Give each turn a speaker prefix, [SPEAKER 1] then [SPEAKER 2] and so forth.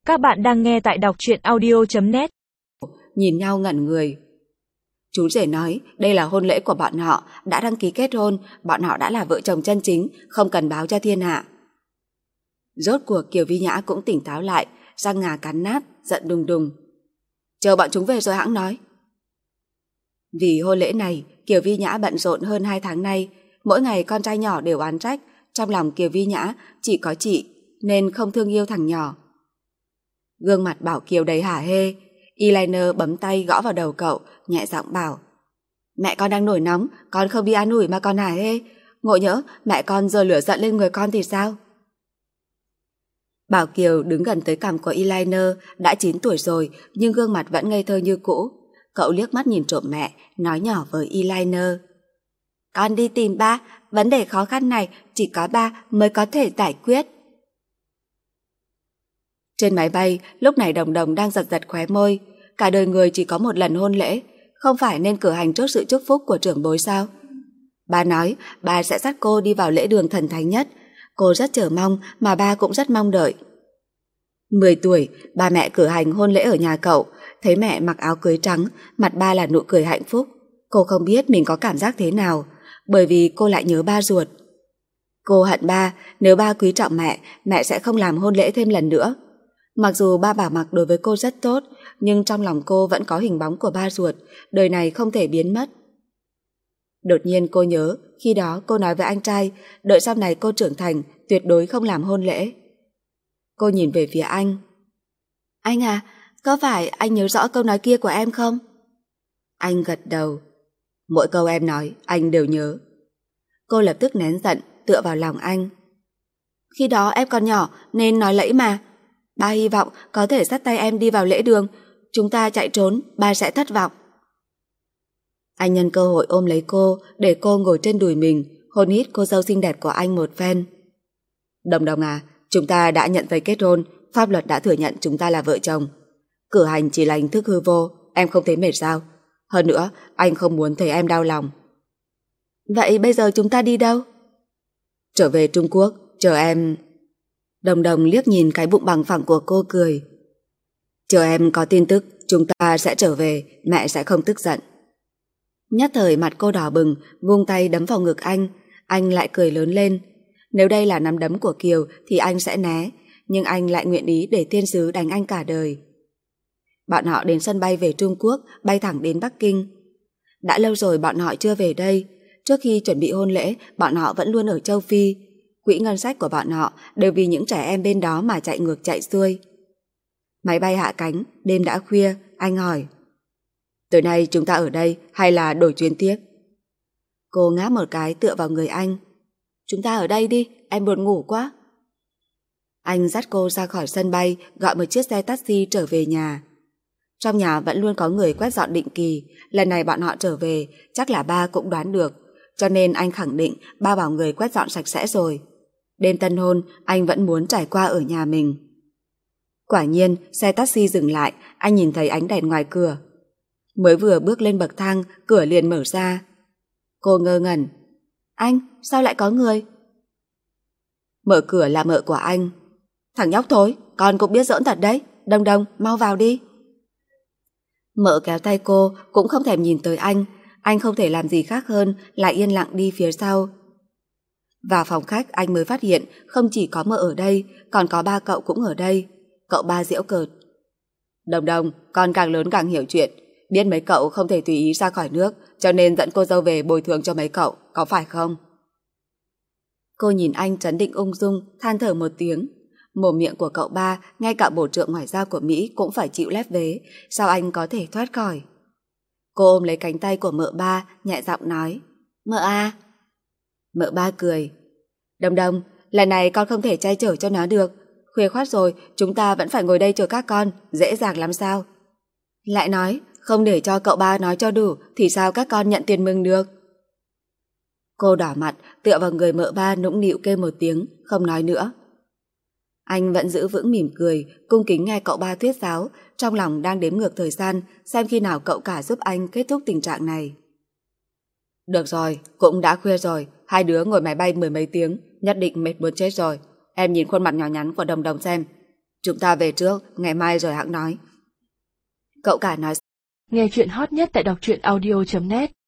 [SPEAKER 1] Các bạn đang nghe tại đọc truyện audio.net.
[SPEAKER 2] Nhìn nhau ngẩn người. Chú rể nói đây là hôn lễ của bọn họ, đã đăng ký kết hôn, bọn họ đã là vợ chồng chân chính, không cần báo cho thiên hạ. Rốt cuộc Kiều Vi Nhã cũng tỉnh táo lại, răng ngà cắn nát, giận đùng đùng. Chờ bọn chúng về rồi hãng nói. Vì hôn lễ này, Kiều Vi Nhã bận rộn hơn 2 tháng nay, mỗi ngày con trai nhỏ đều oán trách, trong lòng Kiều Vi Nhã chỉ có chị, nên không thương yêu thằng nhỏ. Gương mặt Bảo Kiều đầy hả hê, eyeliner bấm tay gõ vào đầu cậu, nhẹ giọng bảo: mẹ con đang nổi nóng, con không đi an ủi mà còn hả hê, ngộ nhỡ mẹ con giơ lửa giận lên người con thì sao? Bảo Kiều đứng gần tới cằm của eyeliner, đã 9 tuổi rồi nhưng gương mặt vẫn ngây thơ như cũ. Cậu liếc mắt nhìn trộm mẹ, nói nhỏ với eyeliner: con đi tìm ba, vấn đề khó khăn này chỉ có ba mới có thể giải quyết. Trên máy bay, lúc này Đồng Đồng đang giật giật khóe môi. Cả đời người chỉ có một lần hôn lễ, không phải nên cử hành trước sự chúc phúc của trưởng bối sao? Ba nói ba sẽ dắt cô đi vào lễ đường thần thánh nhất. Cô rất chờ mong mà ba cũng rất mong đợi. 10 tuổi, ba mẹ cử hành hôn lễ ở nhà cậu. Thấy mẹ mặc áo cưới trắng, mặt ba là nụ cười hạnh phúc. Cô không biết mình có cảm giác thế nào, bởi vì cô lại nhớ ba ruột. Cô hận ba, nếu ba quý trọng mẹ, mẹ sẽ không làm hôn lễ thêm lần nữa. Mặc dù ba bảo Mặc đối với cô rất tốt, nhưng trong lòng cô vẫn có hình bóng của ba ruột, đời này không thể biến mất. Đột nhiên cô nhớ, khi đó cô nói với anh trai, đợi sau này cô trưởng thành, tuyệt đối không làm hôn lễ. Cô nhìn về phía anh. Anh à, có phải anh nhớ rõ câu nói kia của em không? Anh gật đầu. Mỗi câu em nói, anh đều nhớ. Cô lập tức nén giận, tựa vào lòng anh. Khi đó em còn nhỏ nên nói lẫy mà. Ba hy vọng có thể dắt tay em đi vào lễ đường. Chúng ta chạy trốn, ba sẽ thất vọng. Anh nhân cơ hội ôm lấy cô, để cô ngồi trên đùi mình, hôn hít cô dâu xinh đẹp của anh một phen. Đồng Đồng à, chúng ta đã nhận giấy kết hôn, pháp luật đã thừa nhận chúng ta là vợ chồng. Cử hành chỉ là hình thức hư vô, em không thấy mệt sao? Hơn nữa, anh không muốn thấy em đau lòng. Vậy bây giờ chúng ta đi đâu? Trở về Trung Quốc, chờ em. Đồng Đồng liếc nhìn cái bụng bằng phẳng của cô cười. Chờ em có tin tức, chúng ta sẽ trở về, mẹ sẽ không tức giận. Nhất thời mặt cô đỏ bừng, vung tay đấm vào ngực anh lại cười lớn lên. Nếu đây là nắm đấm của Kiều thì anh sẽ né, nhưng anh lại nguyện ý để thiên sứ đánh anh cả đời. Bọn họ đến sân bay về Trung Quốc, bay thẳng đến Bắc Kinh. Đã lâu rồi bọn họ chưa về đây. Trước khi chuẩn bị hôn lễ, bọn họ vẫn luôn ở châu Phi. Quỹ ngân sách của bọn họ đều vì những trẻ em bên đó mà chạy ngược chạy xuôi. Máy bay hạ cánh, đêm đã khuya, anh hỏi: tối nay chúng ta ở đây hay là đổi chuyến tiếp? Cô ngáp một cái tựa vào người anh. Chúng ta ở đây đi, em buồn ngủ quá. Anh dắt cô ra khỏi sân bay, gọi một chiếc xe taxi trở về nhà. Trong nhà vẫn luôn có người quét dọn định kỳ, lần này bọn họ trở về, chắc là ba cũng đoán được, cho nên anh khẳng định ba bảo người quét dọn sạch sẽ rồi. Đêm tân hôn, anh vẫn muốn trải qua ở nhà mình. Quả nhiên, xe taxi dừng lại, anh nhìn thấy ánh đèn ngoài cửa. Mới vừa bước lên bậc thang, cửa liền mở ra. Cô ngơ ngẩn. Anh, sao lại có người? Mở cửa là mợ của anh. Thằng nhóc thối, con cũng biết giỡn thật đấy. Đồng Đồng, mau vào đi. Mợ kéo tay cô, cũng không thèm nhìn tới anh không thể làm gì khác hơn là yên lặng đi phía sau. Vào phòng khách anh mới phát hiện không chỉ có mợ ở đây, còn có ba cậu cũng ở đây. Cậu ba giễu cợt. Đồng Đồng, con càng lớn càng hiểu chuyện. Biết mấy cậu không thể tùy ý ra khỏi nước, cho nên dẫn cô dâu về bồi thường cho mấy cậu, có phải không? Cô nhìn anh trấn định ung dung, than thở một tiếng. Mồm miệng của cậu ba, ngay cả bộ trưởng ngoại giao của Mỹ cũng phải chịu lép vế, sao anh có thể thoát khỏi? Cô ôm lấy cánh tay của mợ ba, nhẹ giọng nói: Mợ à. Mợ ba cười. Đồng Đồng, lần này con không thể che chở cho nó được. Khuya khoắt rồi, chúng ta vẫn phải ngồi đây chờ các con, dễ dàng lắm sao? Lại nói, không để cho cậu ba nói cho đủ thì sao các con nhận tiền mừng được? Cô đỏ mặt, tựa vào người mợ ba nũng nịu kêu một tiếng, không nói nữa. Anh vẫn giữ vững mỉm cười, cung kính nghe cậu ba thuyết giáo, trong lòng đang đếm ngược thời gian, xem khi nào cậu cả giúp anh kết thúc tình trạng này. Được rồi, cũng đã khuya rồi, hai đứa ngồi máy bay 10 mấy tiếng, nhất định mệt muốn chết rồi. Em nhìn khuôn mặt nhỏ nhắn của Đồng Đồng xem. Chúng ta về trước, ngày mai rồi hẵng nói. Cậu cả nói.
[SPEAKER 1] Nghe chuyện hot nhất tại đọc truyện audio.net